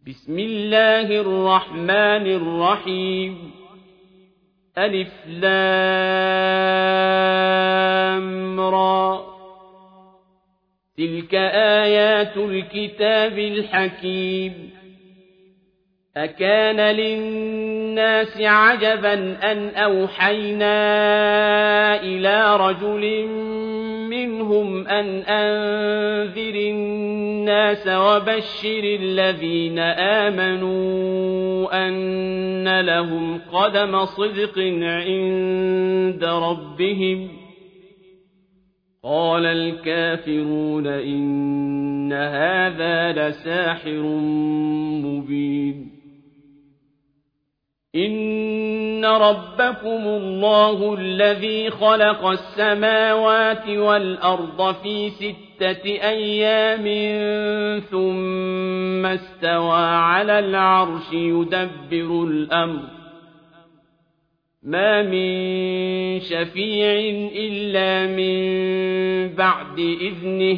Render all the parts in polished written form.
بسم الله الرحمن الرحيم ألف لام را تلك آيات الكتاب الحكيم أكان للناس عجبا أن أوحينا إلى رجل منهم أن أنذر الناس وبشر الذين آمنوا أن لهم قدم صدق عند ربهم قال الكافرون إن هذا لساحر مبين إن ربكم الله الذي خلق السماوات والأرض في 6 أيام ثم استوى على العرش يدبر الأمر ما من شفيع إلا من بعد إذنه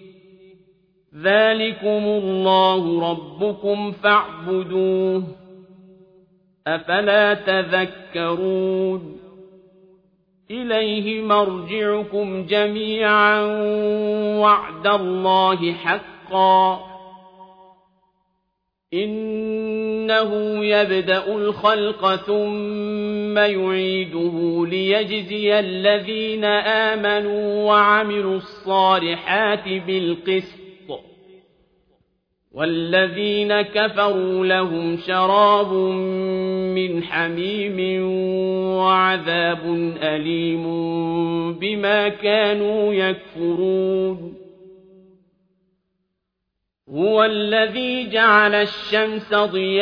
ذلكم الله ربكم فاعبدوه أفلا تذكرون إليه مرجعكم جميعا وعد الله حقا إنه يبدأ الخلق ثم يعيده ليجزي الذين آمنوا وعملوا الصالحات بالقسط والذين كفروا لهم شراب من حميم وعذاب أليم بما كانوا يكفرون هو الذي جعل الشمس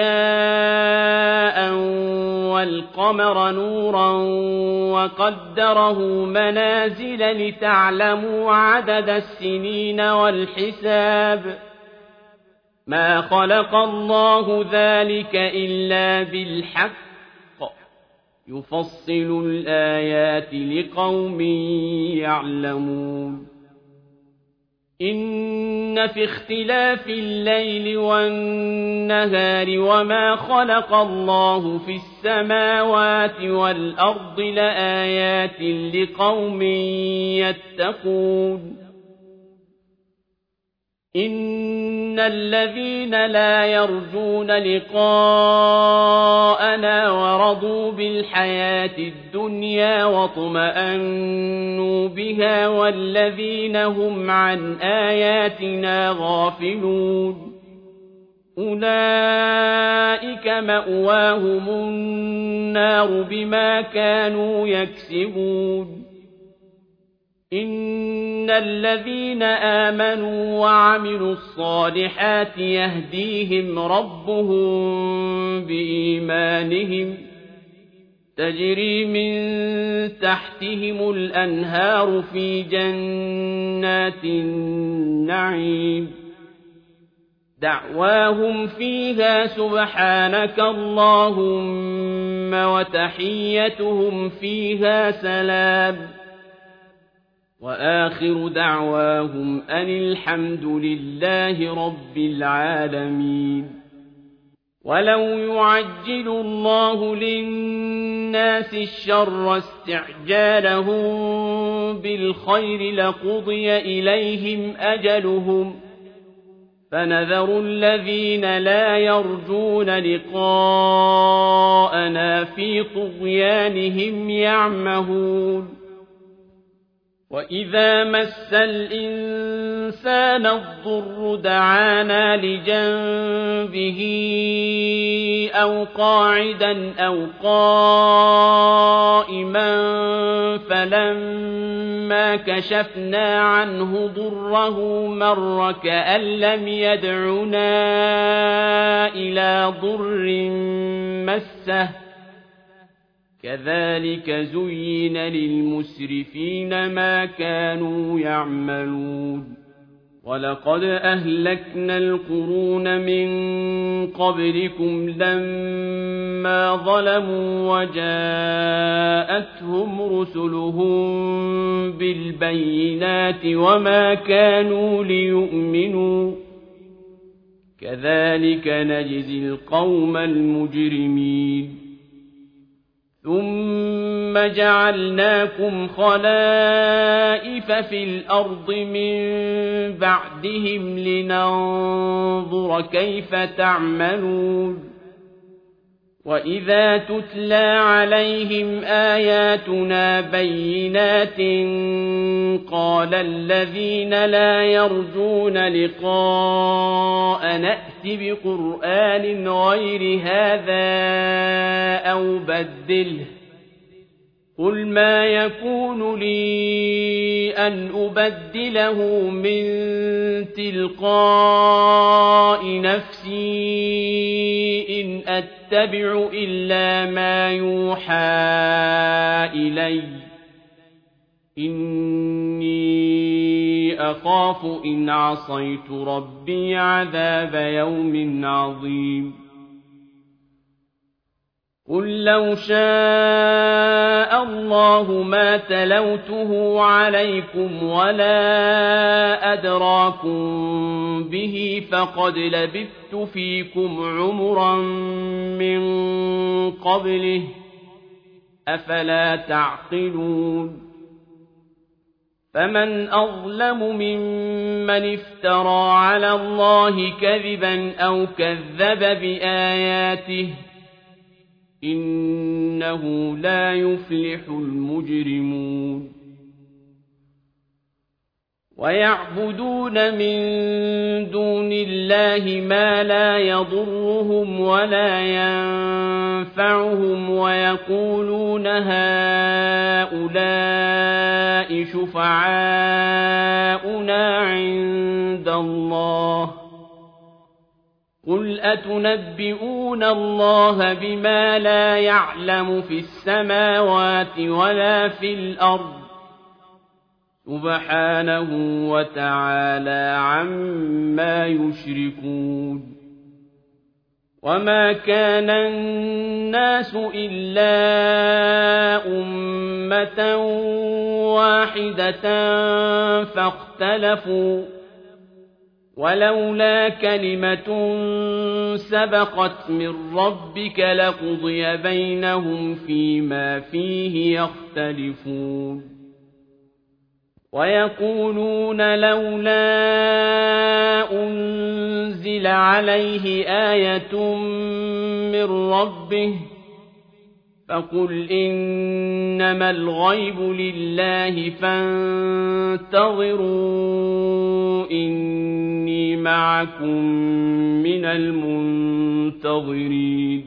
ضياء والقمر نورا وقدره منازل لتعلموا عدد السنين والحساب ما خلق الله ذلك إلا بالحق يفصل الآيات لقوم يعلمون إن في اختلاف الليل والنهار وما خلق الله في السماوات والأرض لآيات لقوم يتقون إن الذين لا يرجون لقاءنا ورضوا بالحياة الدنيا واطمأنوا بها والذين هم عن آياتنا غافلون أولئك مأواهم النار بما كانوا يكسبون إن الذين آمنوا وعملوا الصالحات يهديهم ربهم بإيمانهم تجري من تحتهم الأنهار في جنات النعيم دعواهم فيها سبحانك اللهم وتحيتهم فيها سلام وآخر دعواهم أن الحمد لله رب العالمين ولو يعجل الله للناس الشر استعجالهم بالخير لقضي إليهم أجلهم فنذر الذين لا يرجون لقاءنا في طغيانهم يعمهون وإذا مس الإنسان الضر دعانا لجنبه أو قاعدا أو قائما فلما كشفنا عنه ضره مر كأن لم يدعنا إلى ضر مسه كذلك زين للمسرفين ما كانوا يعملون ولقد أهلكنا القرون من قبلكم لما ظلموا وجاءتهم رسلهم بالبينات وما كانوا ليؤمنوا كذلك نجزي القوم المجرمين ثم جعلناكم خلائف في الأرض من بعدهم لننظر كيف تعملون وإذا تتلى عليهم آياتنا بينات قال الذين لا يرجون لقاء نأت بقرآن غير هذا أو بدله قل ما يكون لي أن أبدله من تلقاء نفسي إن أتبع إلا ما يوحى إلي إني أخاف إن عصيت ربي عذاب يوم عظيم قل لو شاء الله ما تلوته عليكم ولا أدراكم به فقد لبثت فيكم عمرا من قبله أفلا تعقلون فمن أظلم ممن افترى على الله كذبا أو كذب بآياته إنه لا يفلح المجرمون ويعبدون من دون الله ما لا يضرهم ولا ينفعهم ويقولون هؤلاء شفعاؤنا عند الله قل أتنبئون الله بما لا يعلم في السماوات ولا في الأرض سبحانه وتعالى عما يشركون وما كان الناس إلا أمة واحدة فاختلفوا ولولا كلمة سبقت من ربك لقضي بينهم فيما فيه يختلفون ويقولون لولا أنزل عليه آية من ربه فقل إنما الغيب لله فانتظروا إني معكم من المنتظرين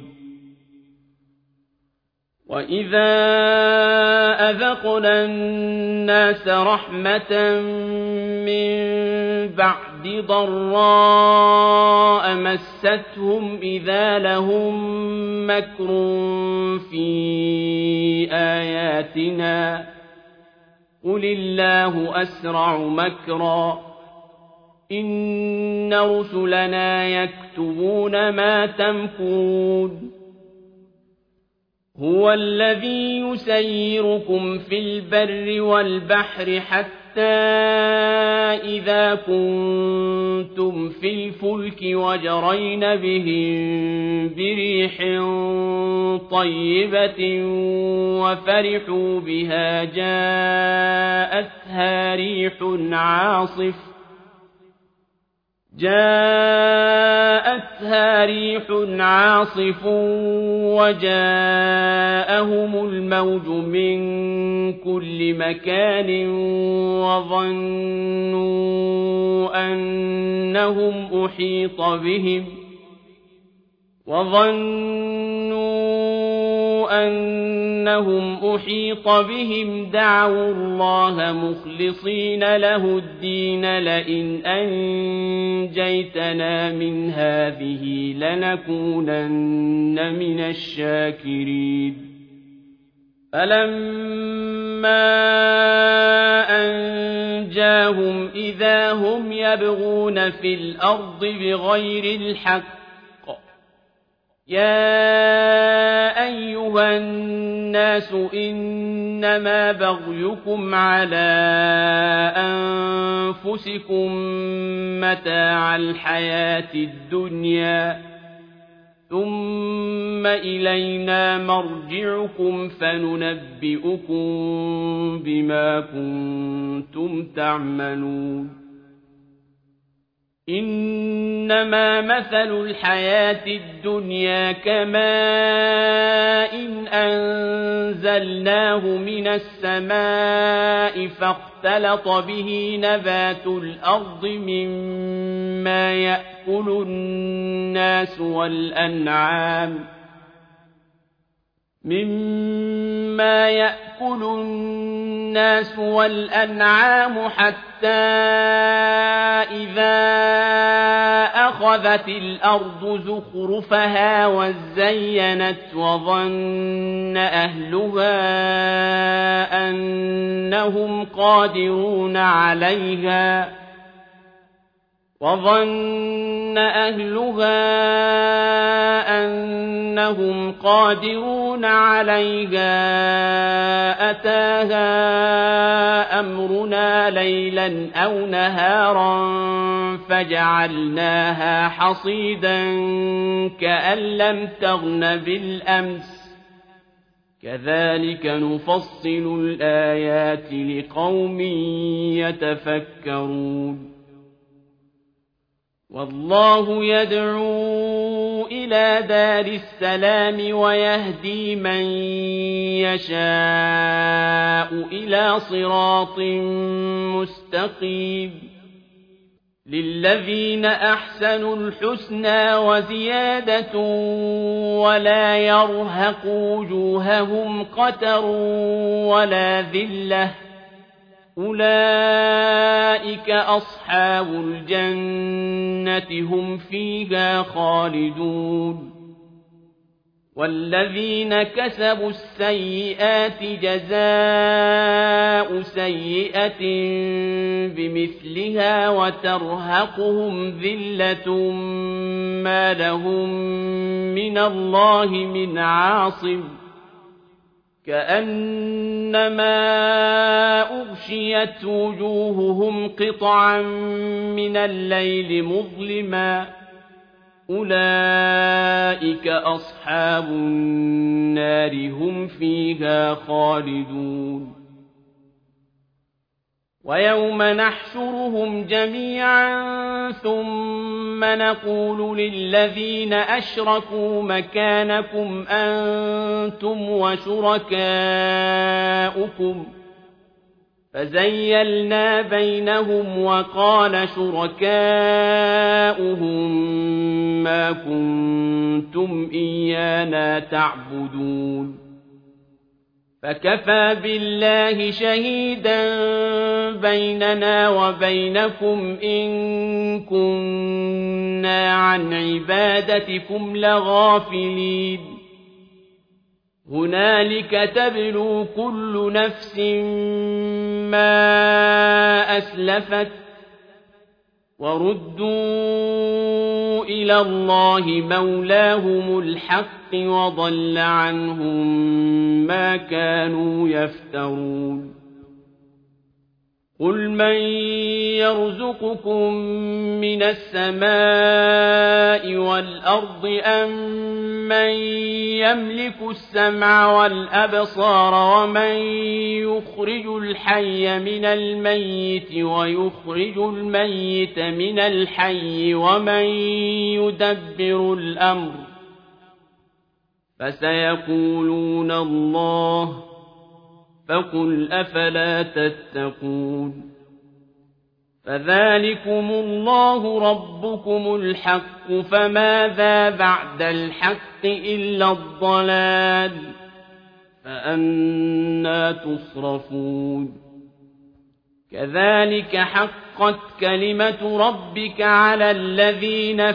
وإذا أذقنا الناس رحمة من بعد ضراء مستهم إذا لهم مكر في آياتنا قل الله أسرع مكرا إن رسلنا يكتبون ما تمكرون هو الذي يسيركم في البر والبحر حتى إذا كنتم في الفلك وجرين بهم بريح طيبة وفرحوا بها جاءتها ريح عاصف وجاءهم الموج من كل مكان وظنوا أنهم أحيط بهم دعوا الله مخلصين له الدين لئن أنجيتنا من هذه لنكونن من الشاكرين فلما أنجاهم إذا هم يبغون في الأرض بغير الحق يا أيها الناس إنما بغيكم على أنفسكم متاع الحياة الدنيا ثم إلينا مرجعكم فننبئكم بما كنتم تعملون إنما مثل الحياة الدنيا كماء إن أنزلناه من السماء فاختلط به نبات الأرض مما يأكل الناس والأنعام حتى إذا أخذت الأرض زخرفها وزينت وظن أهلها أنهم قادرون عليها أتاها أمرنا ليلا أو نهارا فجعلناها حصيدا كأن لم تغن بالأمس كذلك نفصل الآيات لقوم يتفكرون والله يدعو إلى دار السلام ويهدي من يشاء إلى صراط مستقيم للذين أحسنوا الحسنى وزيادة ولا يرهق وجوههم قتر ولا ذلة أولئك أصحاب الجنة هم فيها خالدون والذين كسبوا السيئات جزاء سيئة بمثلها وترهقهم ذلة ما لهم من الله من عاصم كأنما أغشيت وجوههم قطعا من الليل مظلما أولئك أصحاب النار هم فيها خالدون ويوم نحشرهم جميعا ثم نقول للذين أشركوا مكانكم أنتم وشركاؤكم فزيلنا بينهم وقال شركاؤهم ما كنتم إيانا تعبدون فكفى بالله شهيدا بيننا وبينكم إن كنا عن عبادتكم لغافلين هنالك تبلو كل نفس ما أسلفت وردوا إلى الله مولاهم الحق وضل عنهم ما كانوا يفترون قل من يرزقكم من السماء والأرض أم من يملك السمع والأبصار ومن يخرج الحي من الميت ويخرج الميت من الحي ومن يدبر الأمر فسيقولون الله فقل أفلا تتقون فذلكم الله ربكم الحق فماذا بعد الحق إلا الضلال فأنى تصرفون كذلك حقت كلمة ربك على الذين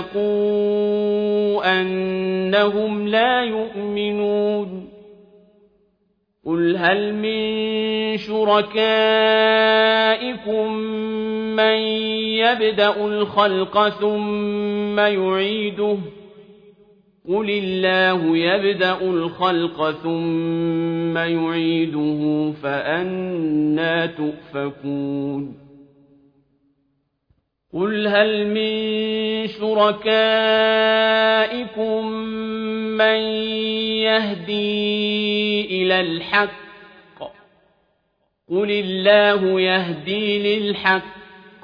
فسقوا أنهم لا يؤمنون قل هل من شركائكم من يبدأ الخلق ثم يعيده قل الله يبدأ الخلق ثم يعيده فأنى تؤفكون قل هل من شركائكم من يهدي إلى الحق قل الله يهدي للحق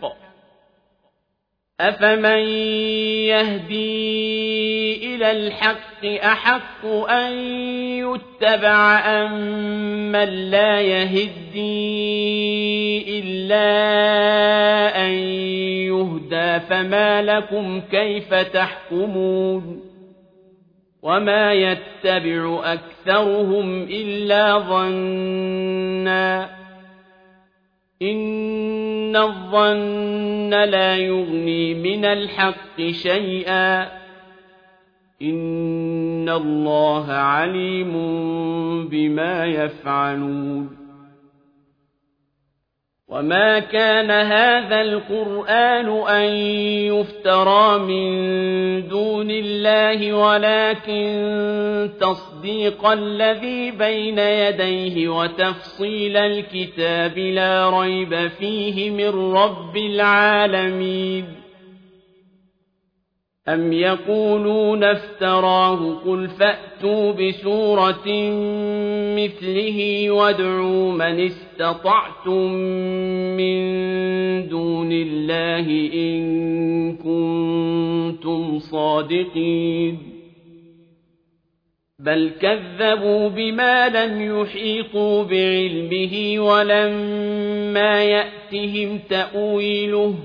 أفمن يهدي إلى الحق أحق أن يتبع أم من لا يهدي إلا أن يهدى فما لكم كيف تحكمون وما يتبع أكثرهم إلا ظنا إن الظن لا يغني من الحق شيئا إن الله عليم بما يفعلون وما كان هذا القرآن أن يفترى من دون الله ولكن تصديق الذي بين يديه وتفصيل الكتاب لا ريب فيه من رب العالمين أم يقولون افتراه قل فأتوا بسورة مثله وادعوا من استطعتم من دون الله إن كنتم صادقين بل كذبوا بما لم يحيطوا بعلمه ولما يأتهم تأويله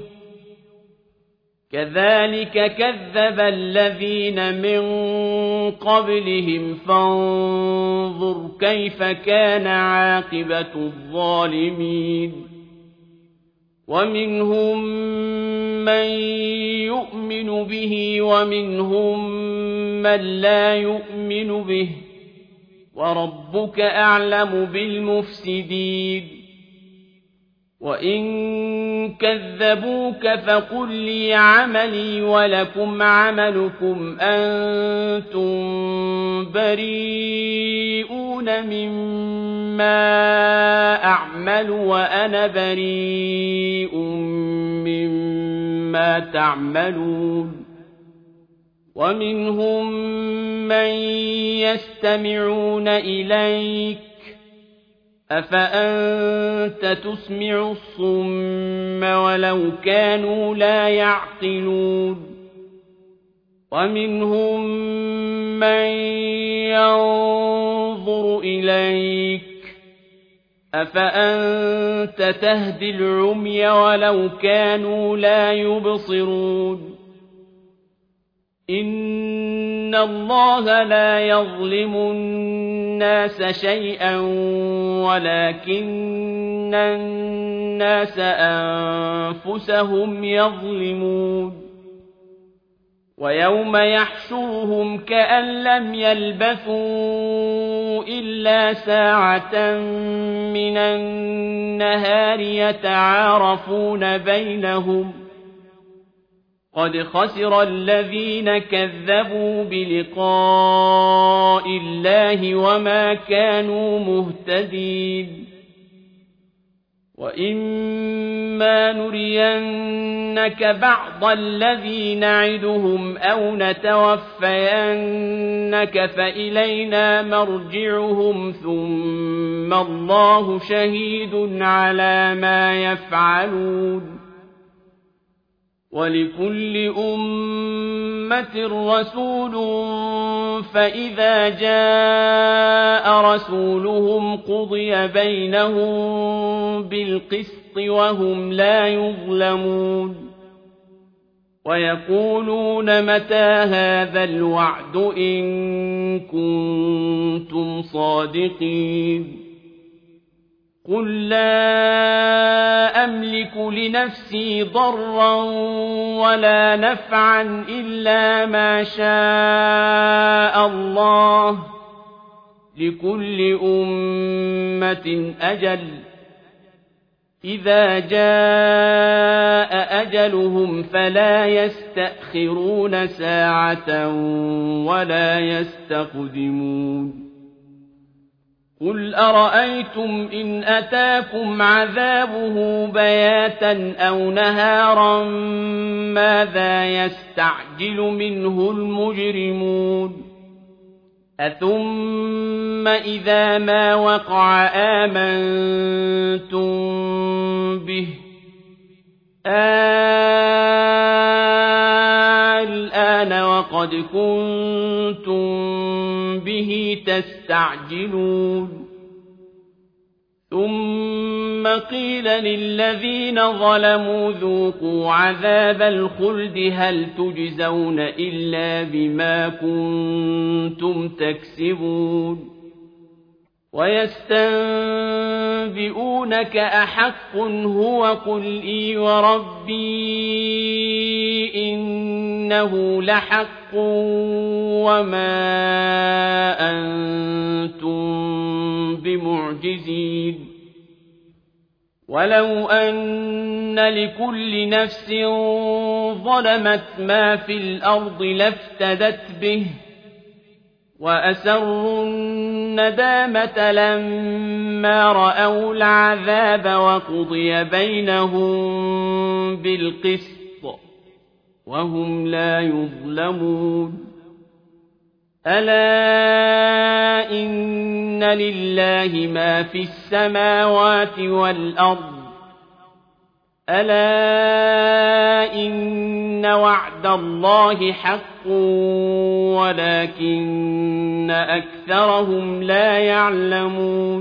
كذلك كذب الذين من قبلهم فانظر كيف كان عاقبة الظالمين ومنهم من يؤمن به ومنهم من لا يؤمن به وربك أعلم بالمفسدين وإن كذبوك فقل لي عملي ولكم عملكم أنتم بريئون مما أعمل وأنا بريء مما تعملون ومنهم من يستمعون إليك أفأنت تسمع الصم ولو كانوا لا يعقلون ومنهم من ينظر إليك أفأنت تهدي العمي ولو كانوا لا يبصرون إن الله لا يظلم الناس شيئا ولكن الناس أنفسهم يظلمون ويوم يحشرهم كأن لم يلبثوا إلا ساعة من النهار يتعارفون بينهم قد خسر الذين كذبوا بلقاء الله وما كانوا مهتدين وإما نرينك بعض الذي نعدهم أو نتوفينك فإلينا مرجعهم ثم الله شهيد على ما يفعلون ولكل أمة رسول فإذا جاء رسولهم قضي بينهم بالقسط وهم لا يظلمون ويقولون متى هذا الوعد إن كنتم صادقين قل لا أملك لنفسي ضرا ولا نفعا إلا ما شاء الله لكل أمة أجل إذا جاء أجلهم فلا يستأخرون ساعة ولا يستقدمون قل أرأيتم إن أتاكم عذابه بياتا أو نهارا ماذا يستعجل منه المجرمون أثم إذا ما وقع آمنتم به الآن وقد كنتم به تستعجلون ثم قيل للذين ظلموا ذوقوا عذاب الخلد هل تجزون إلا بما كنتم تكسبون ويستنبئونك أحق هو قل إي وربي إنه لحق وما أنتم بمعجزين ولو أن لكل نفس ظلمت ما في الأرض لافتدت به وأسروا الندامة لما رأوا العذاب وقضي بينهم بالقسط وهم لا يظلمون ألا إن لله ما في السماوات والأرض ألا إن وعد الله حق ولكن أكثرهم لا يعلمون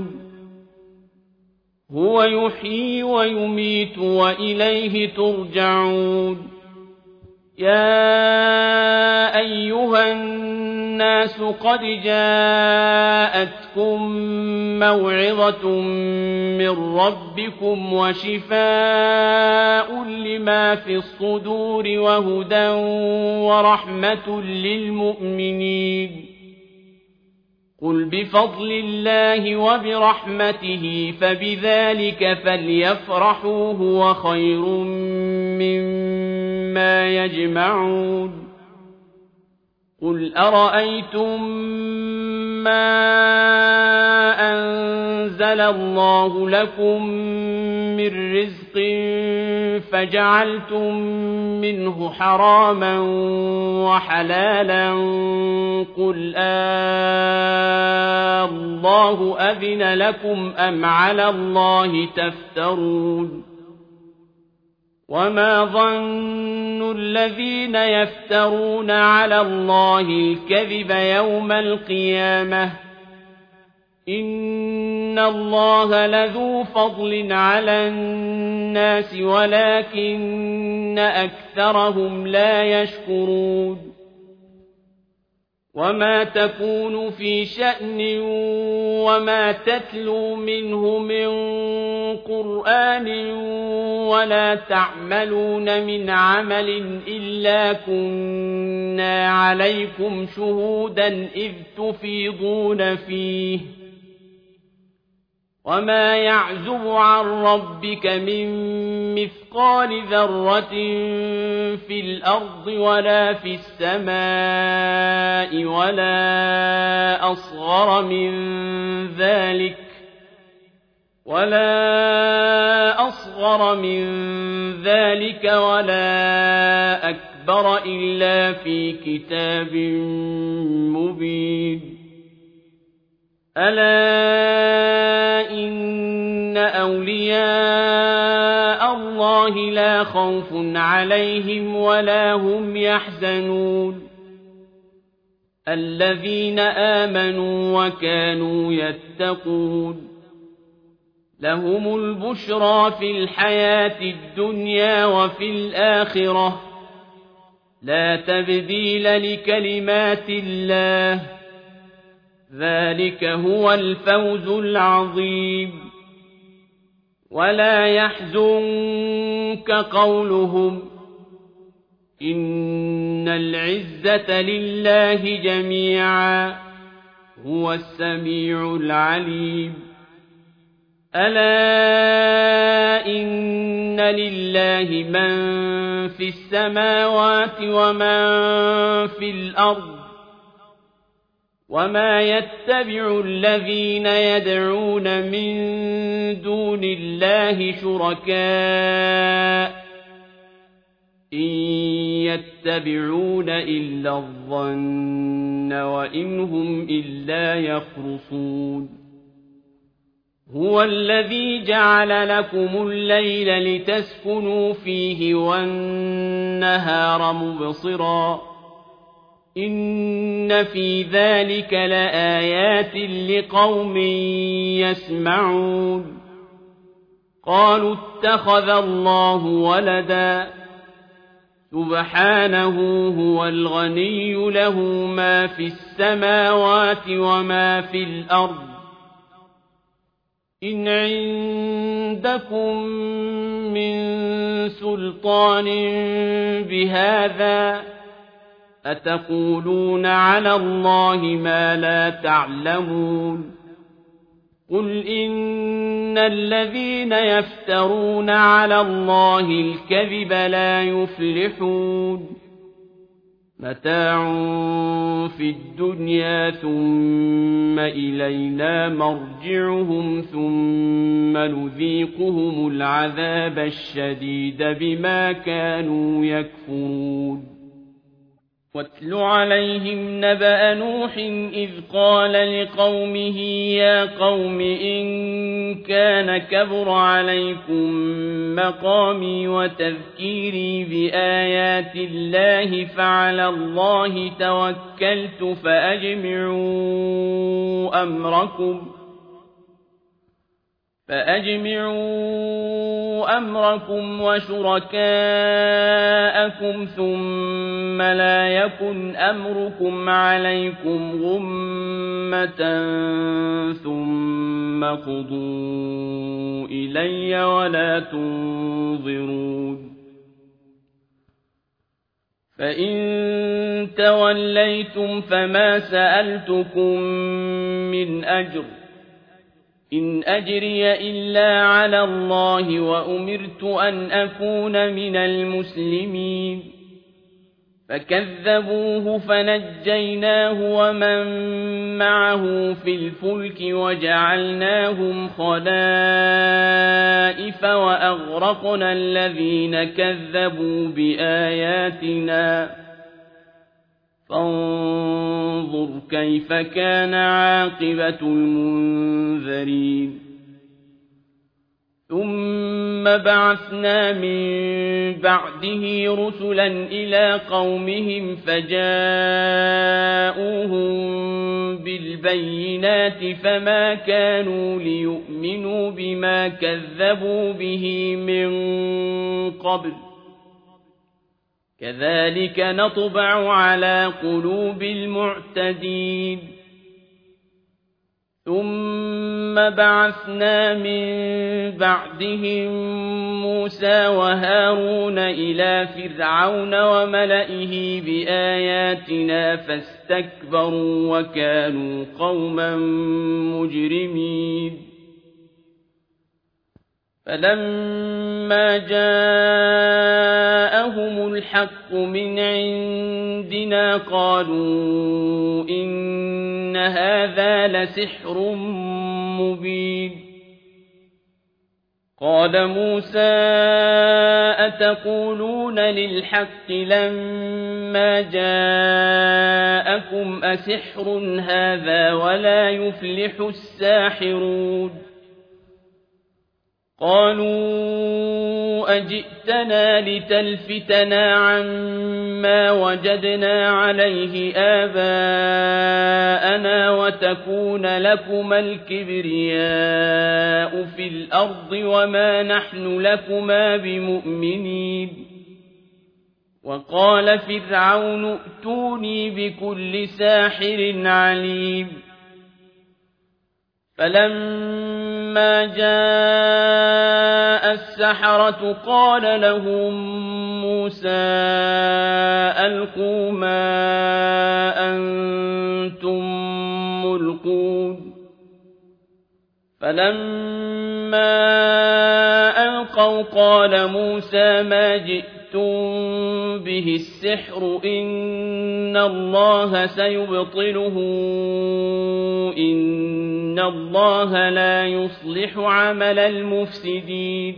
هو يحيي ويميت وإليه ترجعون يا أيها الناس قد جاءتكم موعظة من ربكم وشفاء لما في الصدور وهدى ورحمة للمؤمنين قل بفضل الله وبرحمته فبذلك فليفرحوا هو خير مما يجمعون قل أرأيتم ما أنزل الله لكم من رزق فجعلتم منه حراما وحلالا قل الله أذن لكم أم على الله تفترون وما ظن الذين يفترون على الله الكذب يوم القيامة إن الله لذو فضل على الناس ولكن أكثرهم لا يشكرون وما تكون في شأن وما تتلو منه من قرآن ولا تعملون من عمل إلا كنا عليكم شهودا إذ تفيضون فيه وما يعزب عن ربك من مثقال ذرة في الأرض ولا في السماء ولا أصغر من ذلك ولا أكبر إلا في كتاب مبين ألا إن أولياء الله لا خوف عليهم ولا هم يحزنون الذين آمنوا وكانوا يتقون لهم البشرى في الحياة الدنيا وفي الآخرة لا تبديل لكلمات الله ذلك هو الفوز العظيم ولا يحزنك قولهم إن العزة لله جميعا هو السميع العليم ألا إن لله من في السماوات ومن في الأرض وما يتبع الذين يدعون من دون الله شركاء إن يتبعون إلا الظن وإن هم إلا يخرصون هو الذي جعل لكم الليل لتسكنوا فيه والنهار مبصرا إن في ذلك لآيات لقوم يسمعون قالوا اتخذ الله ولدا سبحانه هو الغني له ما في السماوات وما في الأرض إن عندكم من سلطان بهذا أتقولون على الله ما لا تعلمون قل إن الذين يفترون على الله الكذب لا يفلحون متاع في الدنيا ثم إلينا مرجعهم ثم نذيقهم العذاب الشديد بما كانوا يكفرون واتل عليهم نبأ نوح إذ قال لقومه يا قوم إن كان كبر عليكم مقامي وتذكيري بآيات الله فعلى الله توكلت فأجمعوا أمركم وشركاءكم ثم لا يكن أمركم عليكم غمة ثم قضوا إلي ولا تنظرون فإن توليتم فما سألتكم من أجر إن أجري إلا على الله وأمرت أن أكون من المسلمين فكذبوه فنجيناه ومن معه في الفلك وجعلناهم خلائف وأغرقنا الذين كذبوا بآياتنا فانظر كيف كان عاقبة المنذرين ثم بعثنا من بعده رسلا إلى قومهم فجاءوهم بالبينات فما كانوا ليؤمنوا بما كذبوا به من قبل كذلك نطبع على قلوب المعتدين ثم بعثنا من بعدهم موسى وهارون إلى فرعون وملئه بآياتنا فاستكبروا وكانوا قوما مجرمين فلما جاءهم الحق من عندنا قالوا إن هذا لسحر مبين قال موسى أتقولون للحق لما جاءكم أسحر هذا ولا يفلح الساحرون قالوا أجئتنا لتلفتنا عما وجدنا عليه آباءنا وتكون لكما الكبرياء في الأرض وما نحن لكما بمؤمنين وقال فرعون ائتوني بكل ساحر عليم فلما جاء السحرة قال لهم موسى ألقوا ما أنتم ملقون فلما ألقوا قال موسى ما جئتم به السحر إن الله سيبطله إن الله لا يصلح عمل المفسدين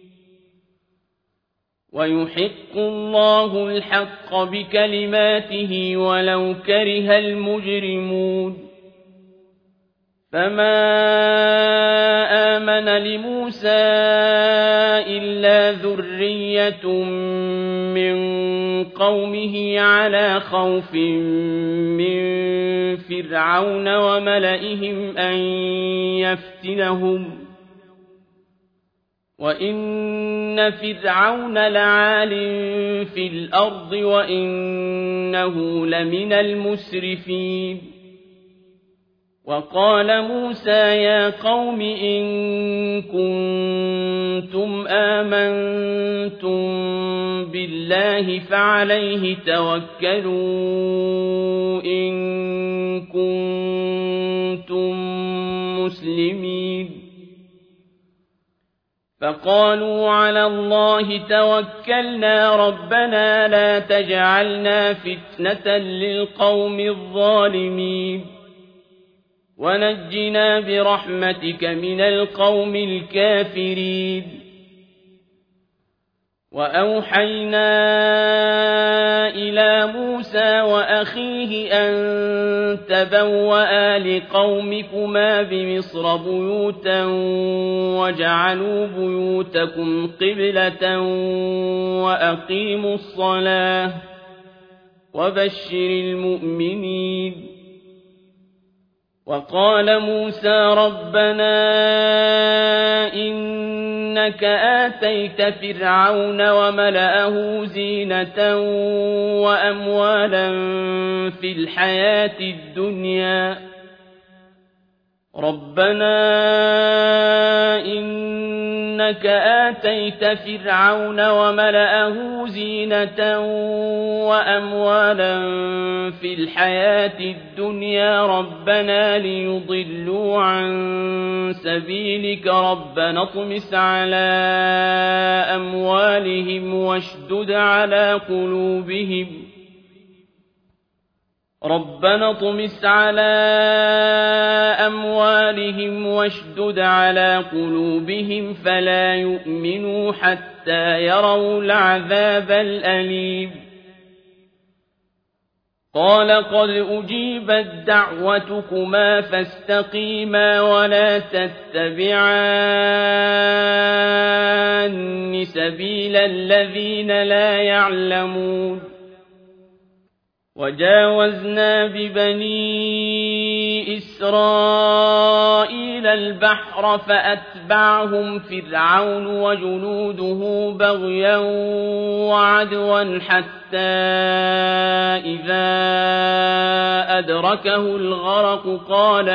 ويحق الله الحق بكلماته ولو كره المجرمون فما آمن لموسى إلا ذرية من قومه على خوف من فرعون وملئهم أن يفتنهم وإن فرعون لعال في الأرض وإنه لمن المسرفين وقال موسى يا قوم إن كنتم آمنتم بالله فعليه توكلوا إن كنتم مسلمين فقالوا على الله توكلنا ربنا لا تجعلنا فتنة للقوم الظالمين ونجنا برحمتك من القوم الكافرين وأوحينا إلى موسى وأخيه أن تبوأ لقومكما بمصر بيوتا وجعلوا بيوتكم قبلة وأقيموا الصلاة وبشر المؤمنين وقال موسى ربنا إنك آتيت فرعون وملأه زينة وأموالا في الحياة الدنيا ربنا إنك آتيت فرعون وملأه زينة وأموالا في الحياة الدنيا ربنا ليضلوا عن سبيلك ربنا اطمس على أموالهم واشدد على قلوبهم ربنا اطمس على أموالهم واشدد على قلوبهم فلا يؤمنوا حتى يروا العذاب الأليم قال قد أجيبت دعوتكما فاستقيما ولا تتبعان سبيل الذين لا يعلمون وجاوزنا ببني إسرائيل البحر فأتبعهم فرعون وجنوده بغيا وعدوا حتى إذا أدركه الغرق قال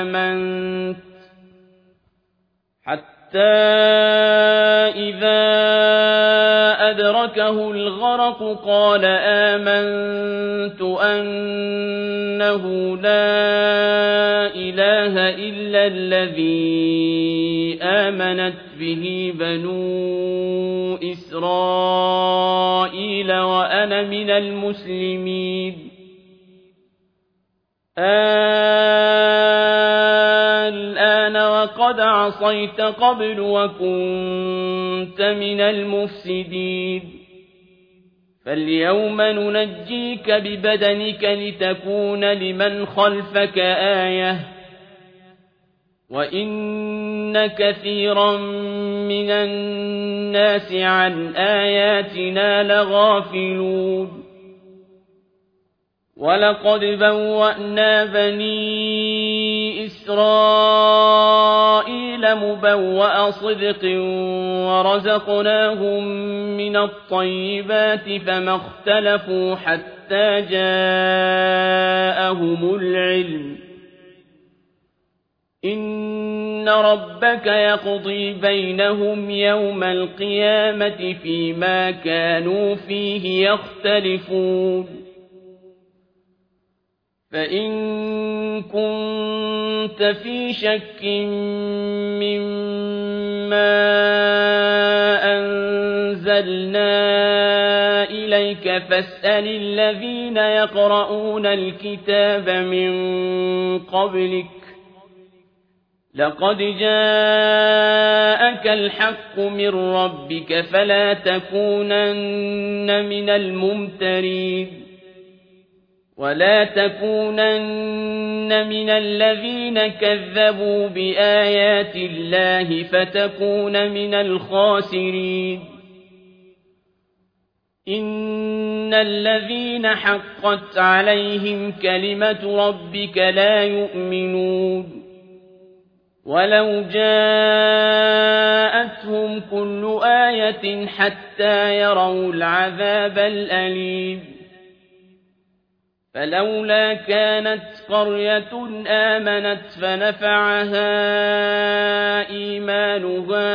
آمنت أنه لا إله إلا الذي آمنت به بنو إسرائيل وأنا من المسلمين الآن وقد عصيت قبل وكنت من المفسدين فاليوم ننجيك ببدنك لتكون لمن خلفك آية وإن كثيرا من الناس عن آياتنا لغافلون ولقد بوأنا بني إسرائيل مبوأ صدق ورزقناهم من الطيبات فما اختلفوا حتى جاءهم العلم إن ربك يقضي بينهم يوم القيامة فيما كانوا فيه يختلفون فإن كنت في شك ما أنزلنا إليك فاسأل الذين يقرؤون الكتاب من قبلك لقد جاءك الحق من ربك فلا تكونن من الممترين ولا تكونن من الذين كذبوا بآيات الله فتكون من الخاسرين إن الذين حقت عليهم كلمة ربك لا يؤمنون ولو جاءتهم كل آية حتى يروا العذاب الأليم فلولا كانت قرية آمنت فنفعها إيمانها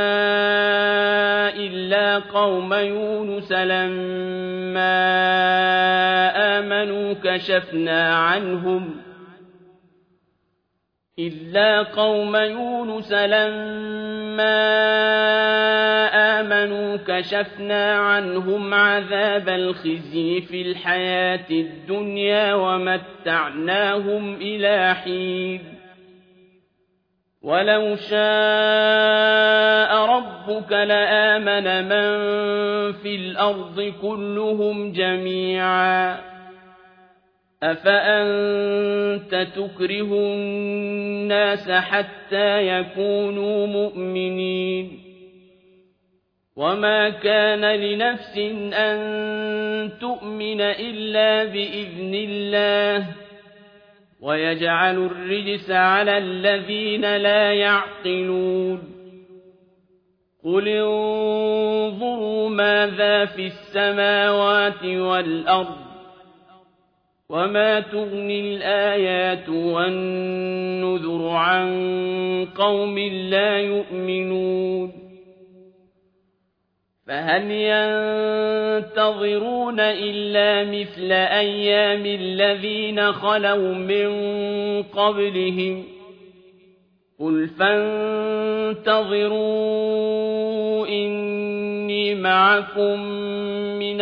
إلا قوم يونس لما آمنوا كشفنا عنهم عذاب الخزي في الحياة الدنيا ومتعناهم إلى حين ولو شاء ربك لآمن من في الأرض كلهم جميعا أفأنت تكره الناس حتى يكونوا مؤمنين وما كان لنفس أن تؤمن إلا بإذن الله ويجعل الرجس على الذين لا يعقلون قل انظروا ماذا في السماوات والأرض وما تغني الآيات والنذر عن قوم لا يؤمنون فهل ينتظرون إلا مثل أيام الذين خلوا من قبلهم قل فانتظروا إني معكم من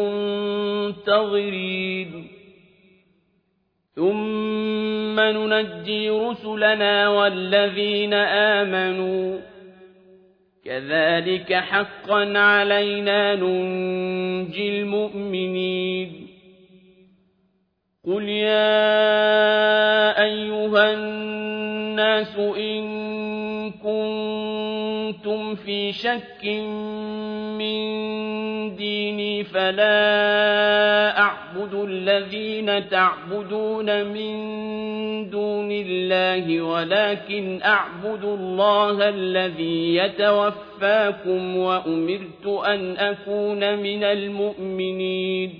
المنتظرين ثم ننجي رسلنا والذين آمنوا كذلك حقا علينا ننجي المؤمنين قل يا أيها الناس إن كنتم في شك من ديني فلا أعبد الذين تعبدون من دون الله ولكن أعبد الله الذي يتوفاكم وأمرت أن أكون من المؤمنين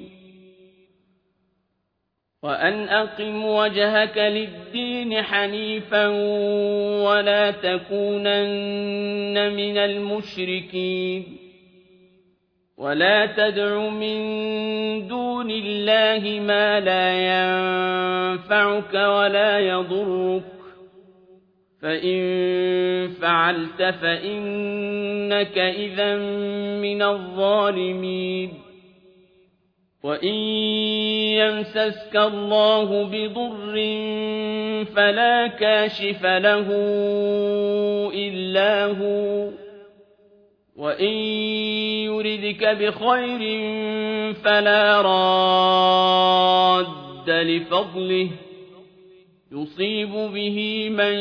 وأن أقم وجهك للدين حنيفا ولا تكونن من المشركين ولا تدع من دون الله ما لا ينفعك ولا يضرك فإن فعلت فإنك إذا من الظالمين وإن يمسسك الله بضر فلا كاشف له إلا هو وإن يردك بخير فلا راد لفضله يصيب به من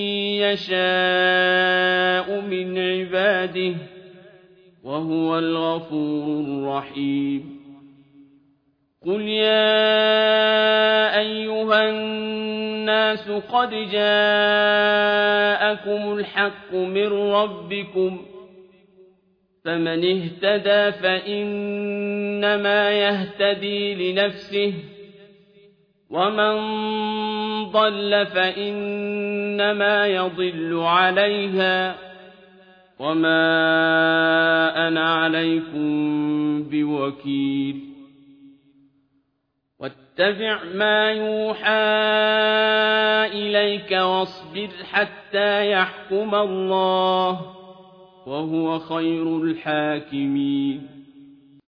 يشاء من عباده وهو الغفور الرحيم قل يا أيها الناس قد جاءكم الحق من ربكم فمن اهتدى فإنما يهتدي لنفسه ومن ضل فإنما يضل عليها وما أنا عليكم بوكيل واتبع ما يوحى إليك واصبر حتى يحكم الله وهو خير الحاكمين